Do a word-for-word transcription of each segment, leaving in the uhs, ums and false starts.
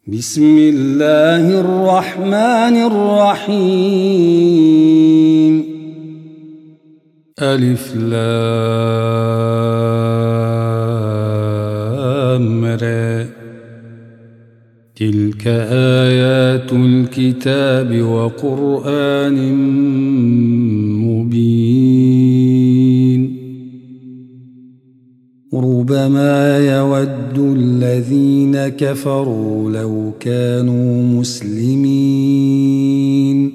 بسم الله الرحمن الرحيم. ألف لام را. تلك آيات الكتاب وقرآن مبين. ربما يود الذين كفروا لو كانوا مسلمين.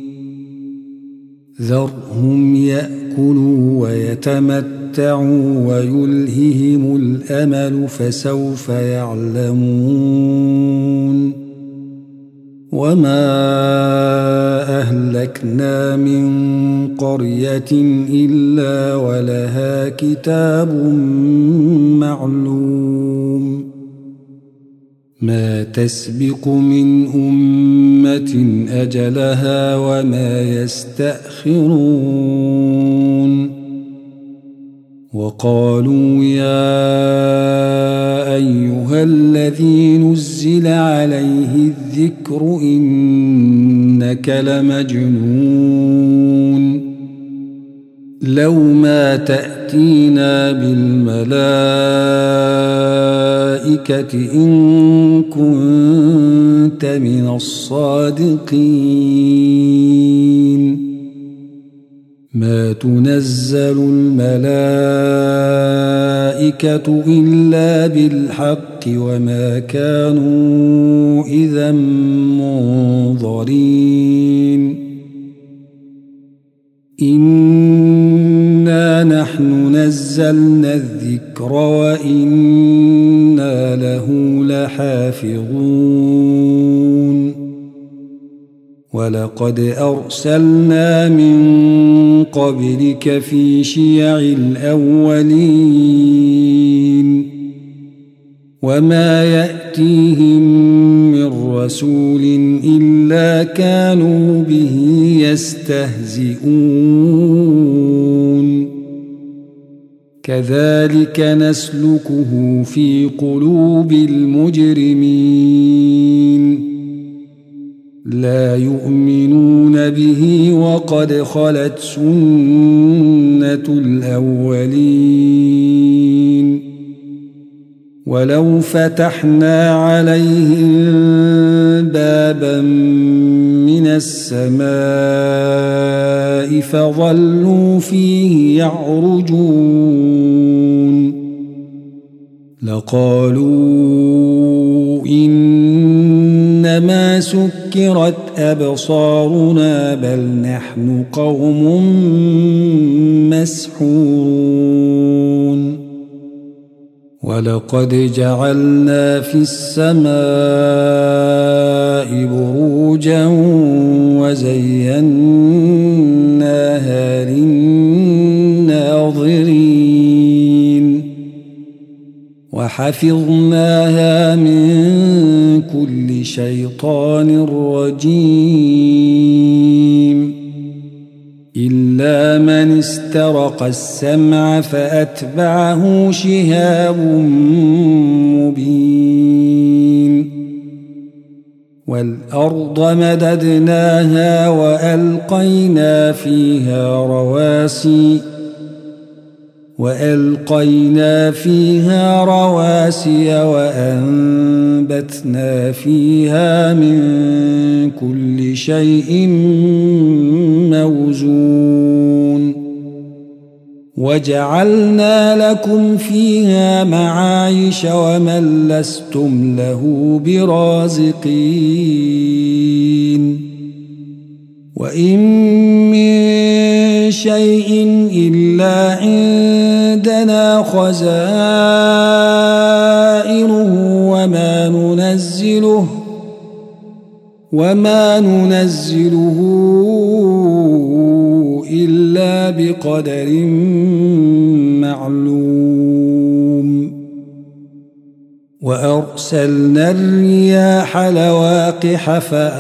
ذرهم يأكلوا ويتمتعوا ويلههم الأمل فسوف يعلمون. وما أهلكنا من قرية إلا ولها كتاب معلوم. ما تسبق من أمة أجلها وما يستأخرون. وقالوا يا أيها الذي نزل عليه الذكر إنك لمجنون. لو ما تأتينا بالملائكة إن كنت من الصادقين. ما تنزل الملائكة إلا بالحق وما كانوا إذا منظرين. إنا نحن نزلنا الذكر وإنا له لحافظون. ولقد أرسلنا من قبلك في شيع الأولين. وما يأتيهم من رسول إلا كانوا به يستهزئون. كذلك نسلكه في قلوب المجرمين. لا يؤمنون به وقد خلت سنة الأولين. ولو فتحنا عليهم بابا من السماء فظلوا فيه يعرجون لقالوا إنما سكرت أبصارنا بل نحن قوم مسحورون. ولقد جعلنا في السماء بروجا وزيناها للناظرين. وحفظناها من كل شيطان رجيم إلا من استرق السمع فأتبعه شهاب مبين. والأرض مددناها وألقينا فيها رواسي وألقينا فيها رواسي وأنبتنا فيها من كل شيء موزون. وجعلنا لكم فيها معايش ومن لستم له برازقين. وإن من شيء إلا عندنا خزائنه وما ننزله وما ننزله إلا بقدر معلوم. وأرسلنا الرياح لواقح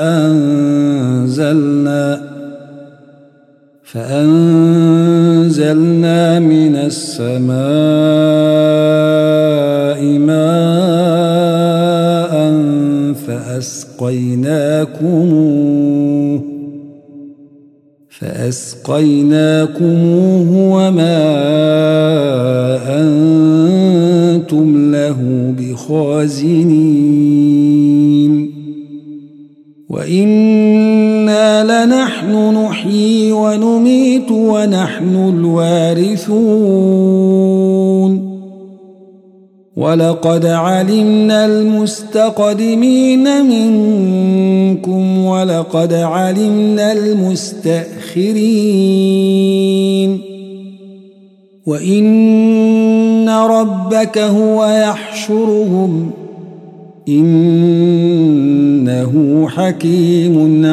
فأنزلنا فأنزلنا من السماء ماء فأسقيناكموه فأسقيناكموه وما أنتم له بخازنين وإنا لنحن نحيي ونميت ونحن الوارثون ولقد علمنا المستقدمين منكم ولقد علمنا المستأخرين وإن ربك هو يحشرهم إنه حكيم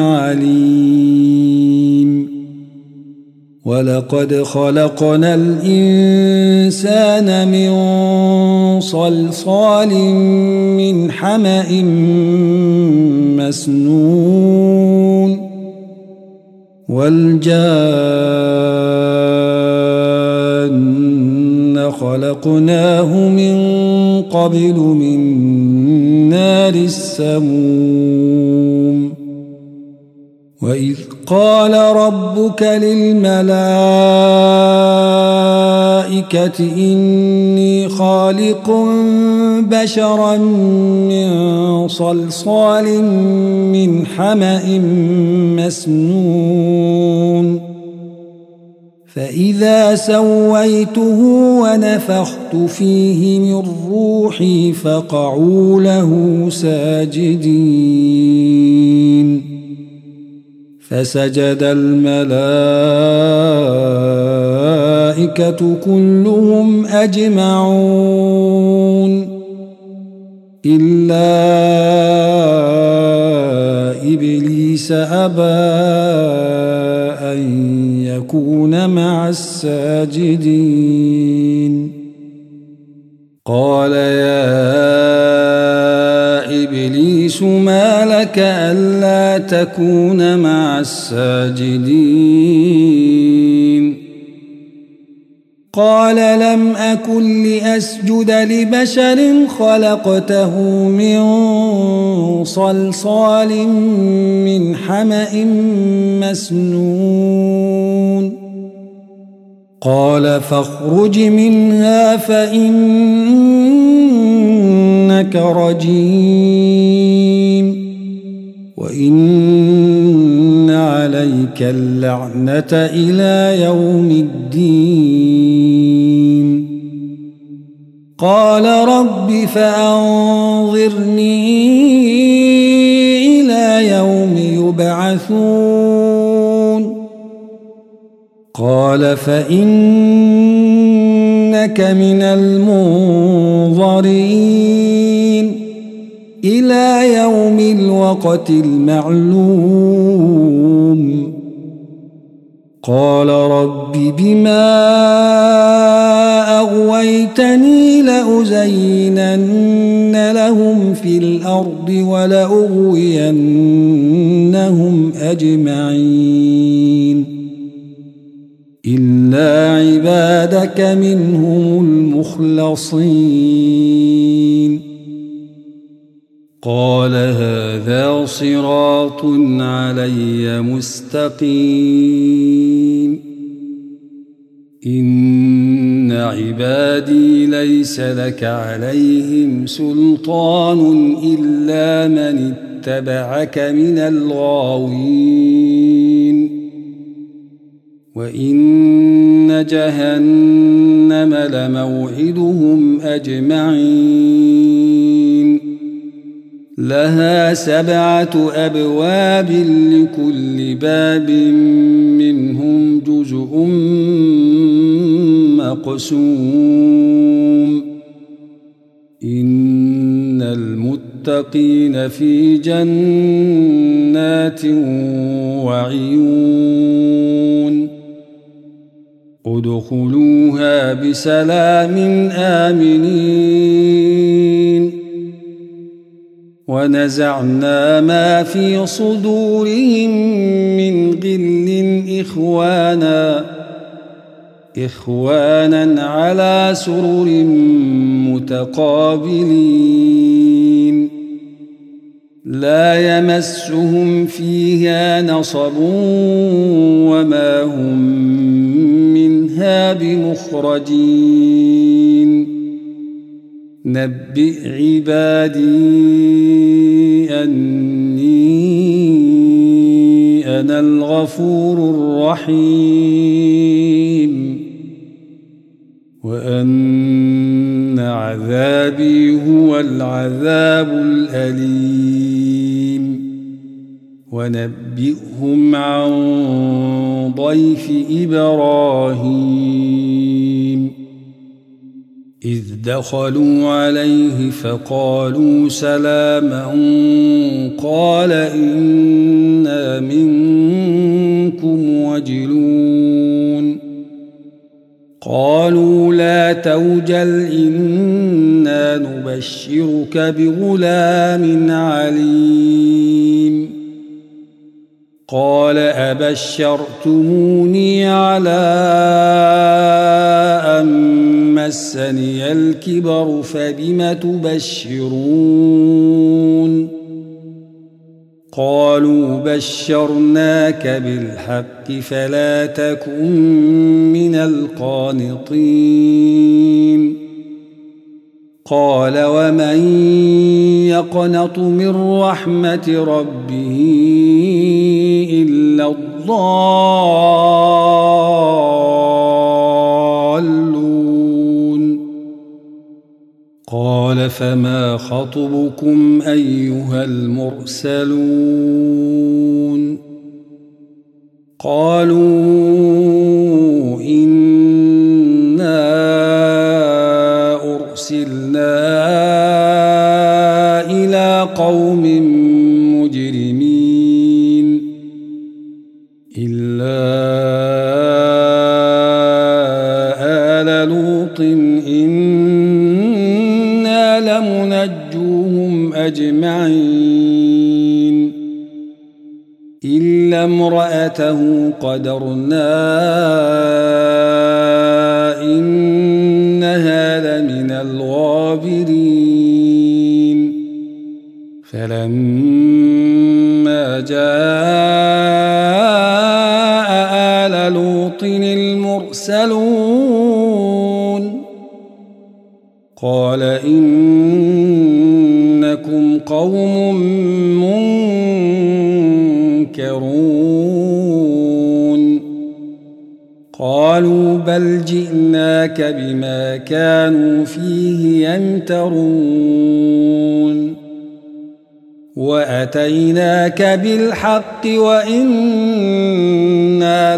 عليم ولقد خلقنا الإنسان من صلصال من حمأ مسنون والجان خلقناه من قبل من نار السموم وإذ قال ربك للملائكة إني خالق بشرا من صلصال من حمأ مسنون فإذا سويته ونفخت فيه من روحي فقعوا له ساجدين فسجد الملائكة كلهم أجمعون إلا إبليس أبى أن يكون مع الساجدين قال يا إبليس ما لك ألا تكون مع الساجدين قال لم أكن لأسجد لبشر خلقته من صلصال من حمأ مسنون قال فاخرج منها فإنك رجيم وإن عليك اللعنة إلى يوم الدين قال رب فأنظرني إلى يوم يبعثون قال فإنك من المنظرين إلى يوم الوقت المعلوم قال رب بما أغويتني لأزينن لهم في الأرض ولأغوينهم أجمعين إلا عبادك منهم المخلصين قال هذا صراط علي مستقيم إن عبادي ليس لك عليهم سلطان إلا من اتبعك من الغاوين وإن جهنم لموعدهم أجمعين لها سبعة أبواب لكل باب منهم جزء مقسوم إن المتقين في جنات وعيون ادخلوها بسلام آمنين ونزعنا ما في صدورهم من غل إخوانا إخوانا على سرر متقابلين لا يمسهم فيها نصب وما هم منها بمخرجين نبئ عبادي أني أنا الغفور الرحيم وأن عذابي هو العذاب الأليم ونبئهم عن ضيف إبراهيم إذ دخلوا عليه فقالوا سلاما قال إنا منكم وجلون قالوا لا توجل إنا نبشرك بغلام عليم قال أبشرتموني على أن مسني الكبر فبم تبشرون قالوا بشرناك بالحق فلا تكن من القانطين قال ومن يقنط من رحمة ربه إلا الضالون قال فما خطبكم أيها المرسلون قالوا إنا أرسلنا إلى قوم مجرمين إلا آل لوط إنا لمنجوهم أجمعين إلا امرأته قدرنا إنها لمن الغابرين فلما جاء آل لوط المرسلون قال إنكم قوم منكرون قالوا بل جئناك بما كانوا فيه يمترون وأتيناك بالحق وإنا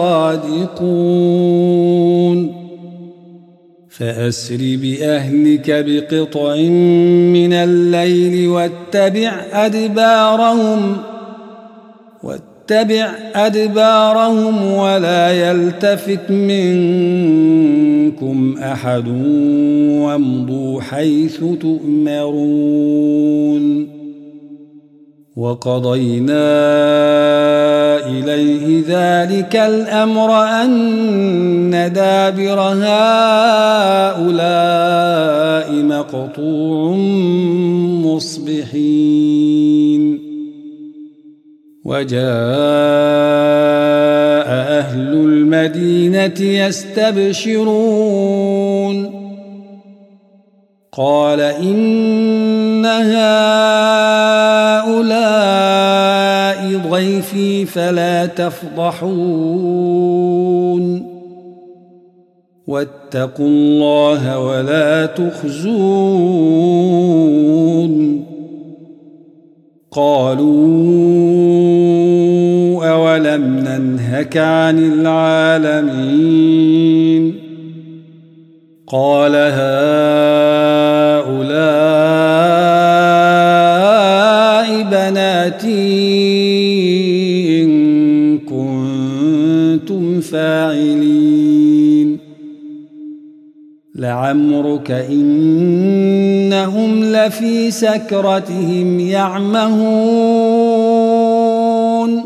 لصادقون فأسر بأهلك بقطع من الليل واتبع أدبارهم واتبع أدبارهم ولا يلتفت منكم أحد وامضوا حيث تؤمرون وقضينا إليه ذلك الأمر أن دابر هؤلاء مقطوع مصبحين وجاء أهل المدينة يستبشرون قال إن هؤلاء ضيفي فلا تفضحون واتقوا الله ولا تخزون قالوا أولم ننهك عن العالمين قال هؤلاء بناتي إن كنتم فاعلين لعمرك إنهم لفي سكرتهم يعمهون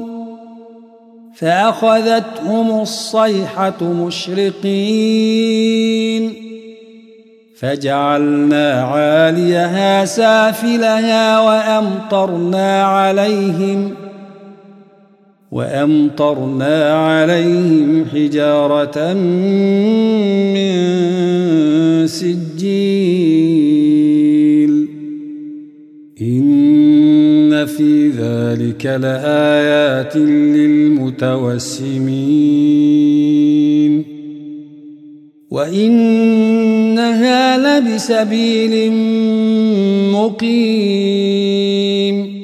فأخذتهم الصيحة مشرقين فجعلنا عاليها سافلها وأمطرنا عليهم وأمطرنا عليهم حجارة من سجيل إن في ذلك لآيات للمتوسمين وإنها لبسبيل مقيم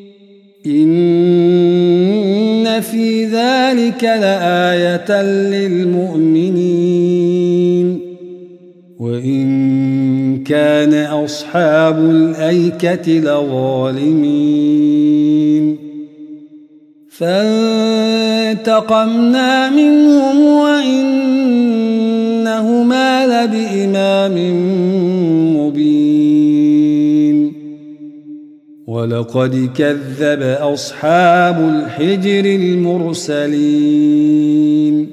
إن في ذلك لآية للمؤمنين وإن كان أصحاب الأيكة لظالمين فانتقمنا منهم وإنهما لبإمام مبين ولقد كذب أصحاب الحجر المرسلين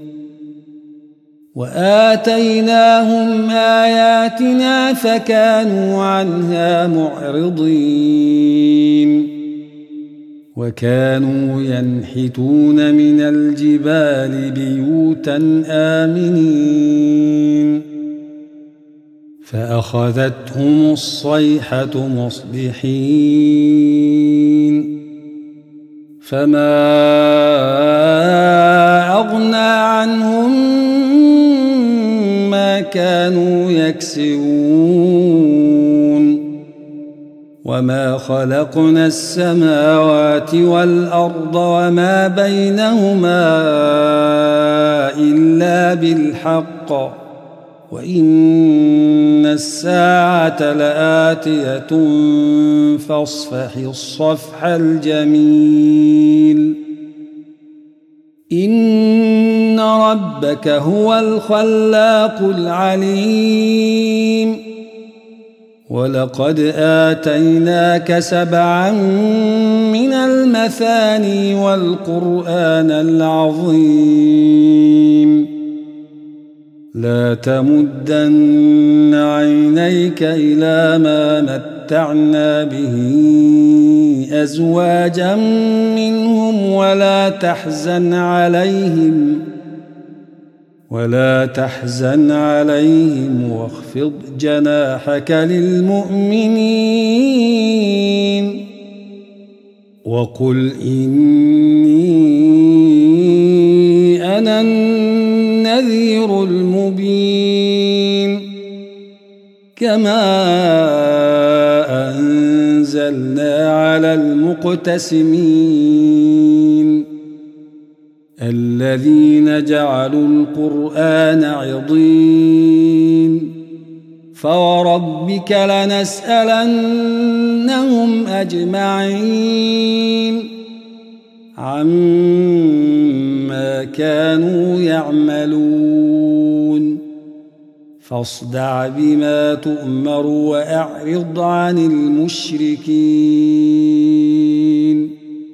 وآتيناهم آياتنا فكانوا عنها معرضين وكانوا ينحتون من الجبال بيوتا آمنين فأخذتهم الصيحة مصبحين فما أغنى عنهم ما كانوا يكسبون وما خلقنا السماوات والأرض وما بينهما إلا بالحق وإن الساعة لآتية فاصفح الصفح الجميل إن ربك هو الخلاق العليم ولقد آتيناك سبعا من المثاني والقرآن العظيم لا تمدن عينيك إلى ما متعنا به أزواجا منهم ولا تحزن عليهم ولا تحزن عليهم واخفض جناحك للمؤمنين وقل إني أنا النذير المبين كما أنزلنا على المقتسمين الذين جعلوا القرآن عضين فوربك لنسألنهم أجمعين عما كانوا يعملون فاصدع بما تؤمر وأعرض عن المشركين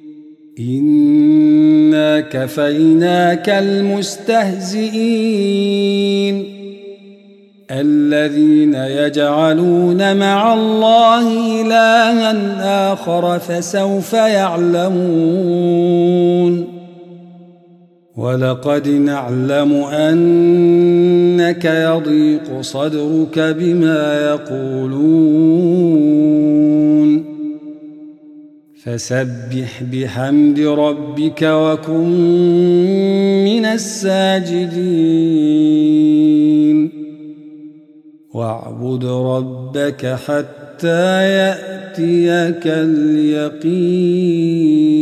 إنا كفيناك المستهزئين الذين يجعلون مع الله إلها آخر فسوف يعلمون ولقد نعلم أنك يضيق صدرك بما يقولون فسبح بحمد ربك وكن من الساجدين واعبد ربك حتى يأتيك اليقين.